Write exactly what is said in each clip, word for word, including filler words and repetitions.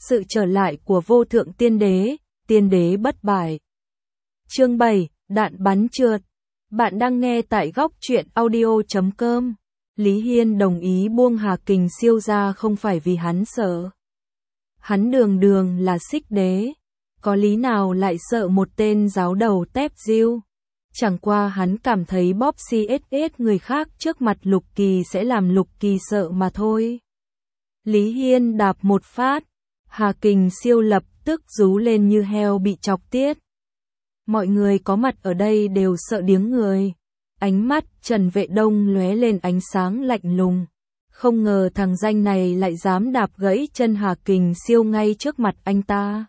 Sự trở lại của vô thượng tiên đế, tiên đế bất bại. Chương bảy, đạn bắn trượt. Bạn đang nghe tại góc truyện audio chấm com. Lý Hiên đồng ý buông Hà Kình Siêu ra không phải vì hắn sợ. Hắn đường đường là xích đế. Có lý nào lại sợ một tên giáo đầu tép diêu. Chẳng qua hắn cảm thấy bóp xê ét ét người khác trước mặt Lục Kỳ sẽ làm Lục Kỳ sợ mà thôi. Lý Hiên đạp một phát. Hà Kình Siêu lập tức rú lên như heo bị chọc tiết. Mọi người có mặt ở đây đều sợ điếng người. Ánh mắt Trần Vệ Đông lóe lên ánh sáng lạnh lùng. Không ngờ thằng danh này lại dám đạp gãy chân Hà Kình Siêu ngay trước mặt anh ta.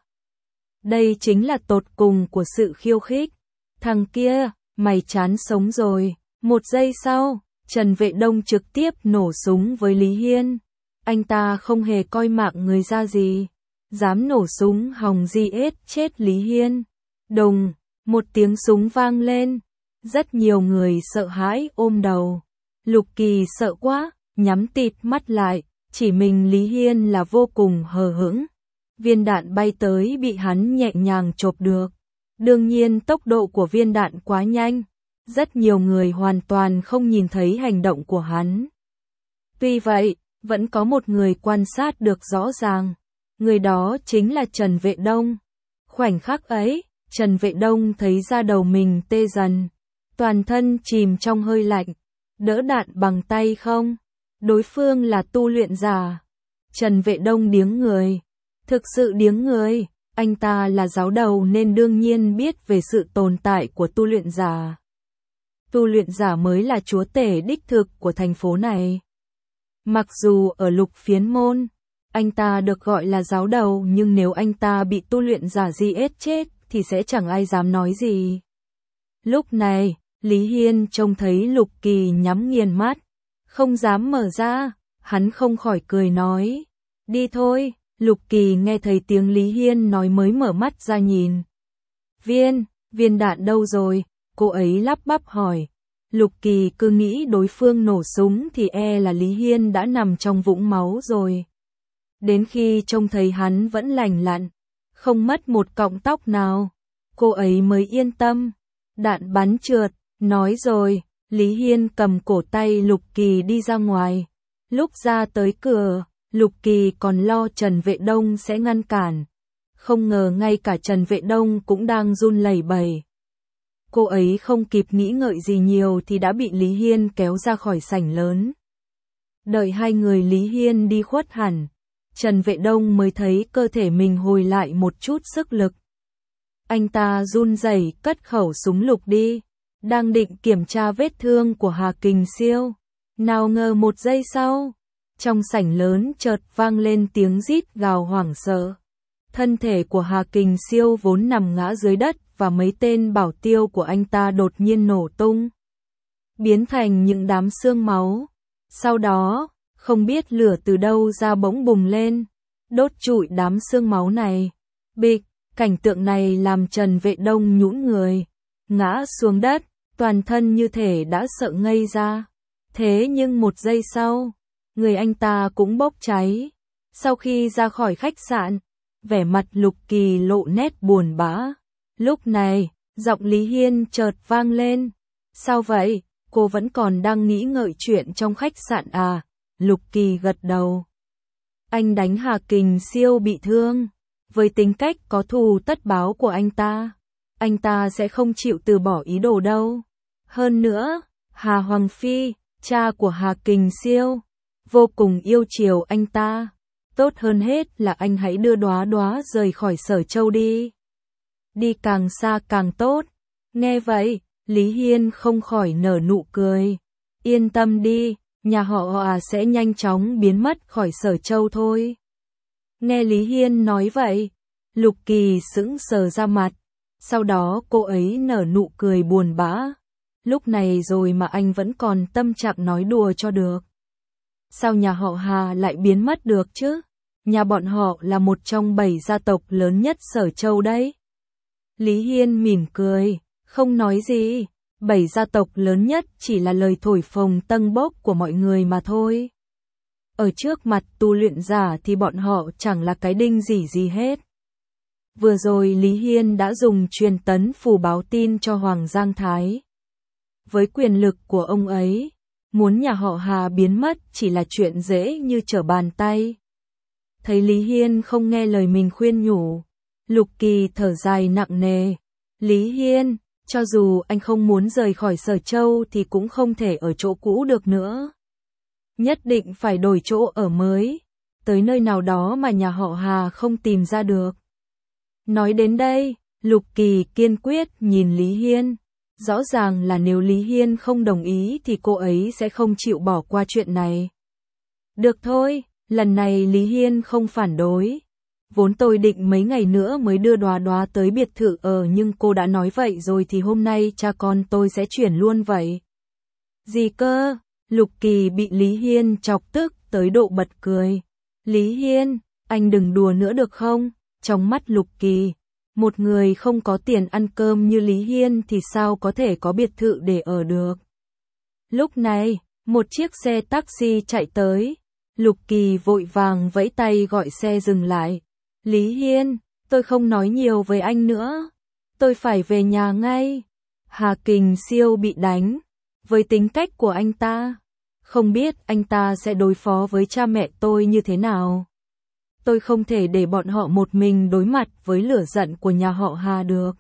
Đây chính là tột cùng của sự khiêu khích. Thằng kia, mày chán sống rồi. Một giây sau, Trần Vệ Đông trực tiếp nổ súng với Lý Hiên. Anh ta không hề coi mạng người ra gì. Dám nổ súng hòng giết chết Lý Hiên. Đùng, một tiếng súng vang lên. Rất nhiều người sợ hãi ôm đầu. Lục Kỳ sợ quá, nhắm tịt mắt lại, chỉ mình Lý Hiên là vô cùng hờ hững. Viên đạn bay tới bị hắn nhẹ nhàng chộp được. Đương nhiên tốc độ của viên đạn quá nhanh. Rất nhiều người hoàn toàn không nhìn thấy hành động của hắn. Tuy vậy, vẫn có một người quan sát được rõ ràng. Người đó chính là Trần Vệ Đông. Khoảnh khắc ấy, Trần Vệ Đông thấy da đầu mình tê dần. Toàn thân chìm trong hơi lạnh. Đỡ đạn bằng tay không? Đối phương là tu luyện giả. Trần Vệ Đông điếng người. Thực sự điếng người. Anh ta là giáo đầu nên đương nhiên biết về sự tồn tại của tu luyện giả. Tu luyện giả mới là chúa tể đích thực của thành phố này. Mặc dù ở Lục Phiến Môn, anh ta được gọi là giáo đầu nhưng nếu anh ta bị tu luyện giả giết chết thì sẽ chẳng ai dám nói gì. Lúc này, Lý Hiên trông thấy Lục Kỳ nhắm nghiền mắt, không dám mở ra, hắn không khỏi cười nói. Đi thôi, Lục Kỳ nghe thấy tiếng Lý Hiên nói mới mở mắt ra nhìn. Viên, viên đạn đâu rồi? Cô ấy lắp bắp hỏi. Lục Kỳ cứ nghĩ đối phương nổ súng thì e là Lý Hiên đã nằm trong vũng máu rồi. Đến khi trông thấy hắn vẫn lành lặn, không mất một cọng tóc nào, cô ấy mới yên tâm. Đạn bắn trượt, nói rồi, Lý Hiên cầm cổ tay Lục Kỳ đi ra ngoài. Lúc ra tới cửa, Lục Kỳ còn lo Trần Vệ Đông sẽ ngăn cản. Không ngờ ngay cả Trần Vệ Đông cũng đang run lẩy bẩy. Cô ấy không kịp nghĩ ngợi gì nhiều thì đã bị Lý Hiên kéo ra khỏi sảnh lớn. Đợi hai người Lý Hiên đi khuất hẳn, Trần Vệ Đông mới thấy cơ thể mình hồi lại một chút sức lực. Anh ta run rẩy cất khẩu súng lục đi, đang định kiểm tra vết thương của Hà Kình Siêu. Nào ngờ một giây sau, trong sảnh lớn chợt vang lên tiếng rít gào hoảng sợ. Thân thể của Hà Kình Siêu vốn nằm ngã dưới đất và mấy tên bảo tiêu của anh ta đột nhiên nổ tung, biến thành những đám xương máu. Sau đó, không biết lửa từ đâu ra bỗng bùng lên, đốt trụi đám xương máu này. Bịch, cảnh tượng này làm Trần Vệ Đông nhũn người, ngã xuống đất, toàn thân như thể đã sợ ngây ra. Thế nhưng một giây sau, người anh ta cũng bốc cháy. Sau khi ra khỏi khách sạn, vẻ mặt Lục Kỳ lộ nét buồn bã. Lúc này, giọng Lý Hiên chợt vang lên. Sao vậy, cô vẫn còn đang nghĩ ngợi chuyện trong khách sạn à? Lục Kỳ gật đầu. Anh đánh Hà Kình Siêu bị thương. Với tính cách có thù tất báo của anh ta, anh ta sẽ không chịu từ bỏ ý đồ đâu. Hơn nữa, Hà Hoàng Phi, cha của Hà Kình Siêu, vô cùng yêu chiều anh ta. Tốt hơn hết là anh hãy đưa Đóa Đóa rời khỏi Sở Châu đi. Đi càng xa càng tốt. Nghe vậy, Lý Hiên không khỏi nở nụ cười. Yên tâm đi, nhà họ à sẽ nhanh chóng biến mất khỏi Sở Châu thôi. Nghe Lý Hiên nói vậy, Lục Kỳ sững sờ ra mặt. Sau đó cô ấy nở nụ cười buồn bã. Lúc này rồi mà anh vẫn còn tâm trạng nói đùa cho được. Sao nhà họ Hà lại biến mất được chứ? Nhà bọn họ là một trong bảy gia tộc lớn nhất Sở Châu đấy. Lý Hiên mỉm cười, không nói gì. Bảy gia tộc lớn nhất chỉ là lời thổi phồng tâng bốc của mọi người mà thôi. ở trước mặt tu luyện giả thì bọn họ chẳng là cái đinh gì gì hết. Vừa rồi Lý Hiên đã dùng truyền tấn phù báo tin cho Hoàng Giang Thái. Với quyền lực của ông ấy, muốn nhà họ Hà biến mất chỉ là chuyện dễ như trở bàn tay. Thấy Lý Hiên không nghe lời mình khuyên nhủ, Lục Kỳ thở dài nặng nề. Lý Hiên, cho dù anh không muốn rời khỏi Sở Châu thì cũng không thể ở chỗ cũ được nữa. Nhất định phải đổi chỗ ở mới, tới nơi nào đó mà nhà họ Hà không tìm ra được. Nói đến đây, Lục Kỳ kiên quyết nhìn Lý Hiên. Rõ ràng là nếu Lý Hiên không đồng ý thì cô ấy sẽ không chịu bỏ qua chuyện này. Được thôi, lần này Lý Hiên không phản đối. Vốn tôi định mấy ngày nữa mới đưa Đoá Đoá tới biệt thự ở nhưng cô đã nói vậy rồi thì hôm nay cha con tôi sẽ chuyển luôn vậy. Gì cơ? Lục Kỳ bị Lý Hiên chọc tức tới độ bật cười. Lý Hiên, anh đừng đùa nữa được không? Trong mắt Lục Kỳ, một người không có tiền ăn cơm như Lý Hiên thì sao có thể có biệt thự để ở được. Lúc này, một chiếc xe taxi chạy tới. Lục Kỳ vội vàng vẫy tay gọi xe dừng lại. Lý Hiên, tôi không nói nhiều với anh nữa. Tôi phải về nhà ngay. Hà Kình Siêu bị đánh. Với tính cách của anh ta, không biết anh ta sẽ đối phó với cha mẹ tôi như thế nào. Tôi không thể để bọn họ một mình đối mặt với lửa giận của nhà họ Hà được.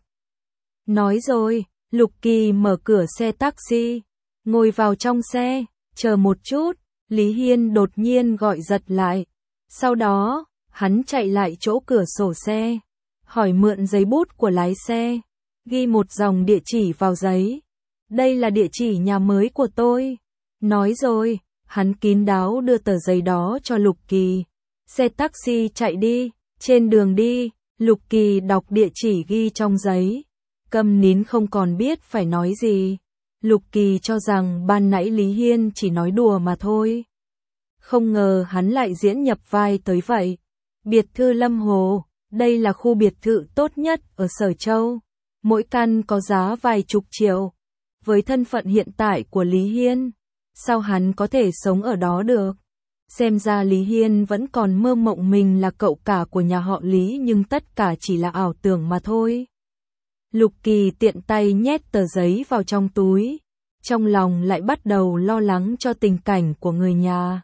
Nói rồi, Lục Kỳ mở cửa xe taxi, ngồi vào trong xe, chờ một chút, Lý Hiên đột nhiên gọi giật lại. Sau đó, hắn chạy lại chỗ cửa sổ xe, hỏi mượn giấy bút của lái xe, ghi một dòng địa chỉ vào giấy. Đây là địa chỉ nhà mới của tôi. Nói rồi, hắn kín đáo đưa tờ giấy đó cho Lục Kỳ. Xe taxi chạy đi, trên đường đi, Lục Kỳ đọc địa chỉ ghi trong giấy. Câm nín không còn biết phải nói gì. Lục Kỳ cho rằng ban nãy Lý Hiên chỉ nói đùa mà thôi. Không ngờ hắn lại diễn nhập vai tới vậy. Biệt thự Lâm Hồ, đây là khu biệt thự tốt nhất ở Sở Châu. Mỗi căn có giá vài chục triệu. Với thân phận hiện tại của Lý Hiên, sao hắn có thể sống ở đó được? Xem ra Lý Hiên vẫn còn mơ mộng mình là cậu cả của nhà họ Lý nhưng tất cả chỉ là ảo tưởng mà thôi. Lục Kỳ tiện tay nhét tờ giấy vào trong túi, trong lòng lại bắt đầu lo lắng cho tình cảnh của người nhà.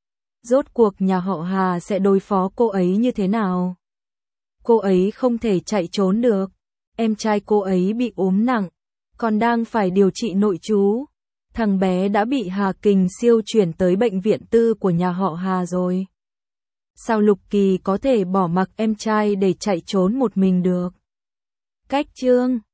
Rốt cuộc nhà họ Hà sẽ đối phó cô ấy như thế nào? Cô ấy không thể chạy trốn được, em trai cô ấy bị ốm nặng, còn đang phải điều trị nội trú. Thằng bé đã bị Hà Kình Siêu chuyển tới bệnh viện tư của nhà họ Hà rồi. Sao Lục Kỳ có thể bỏ mặc em trai để chạy trốn một mình được? Cách chương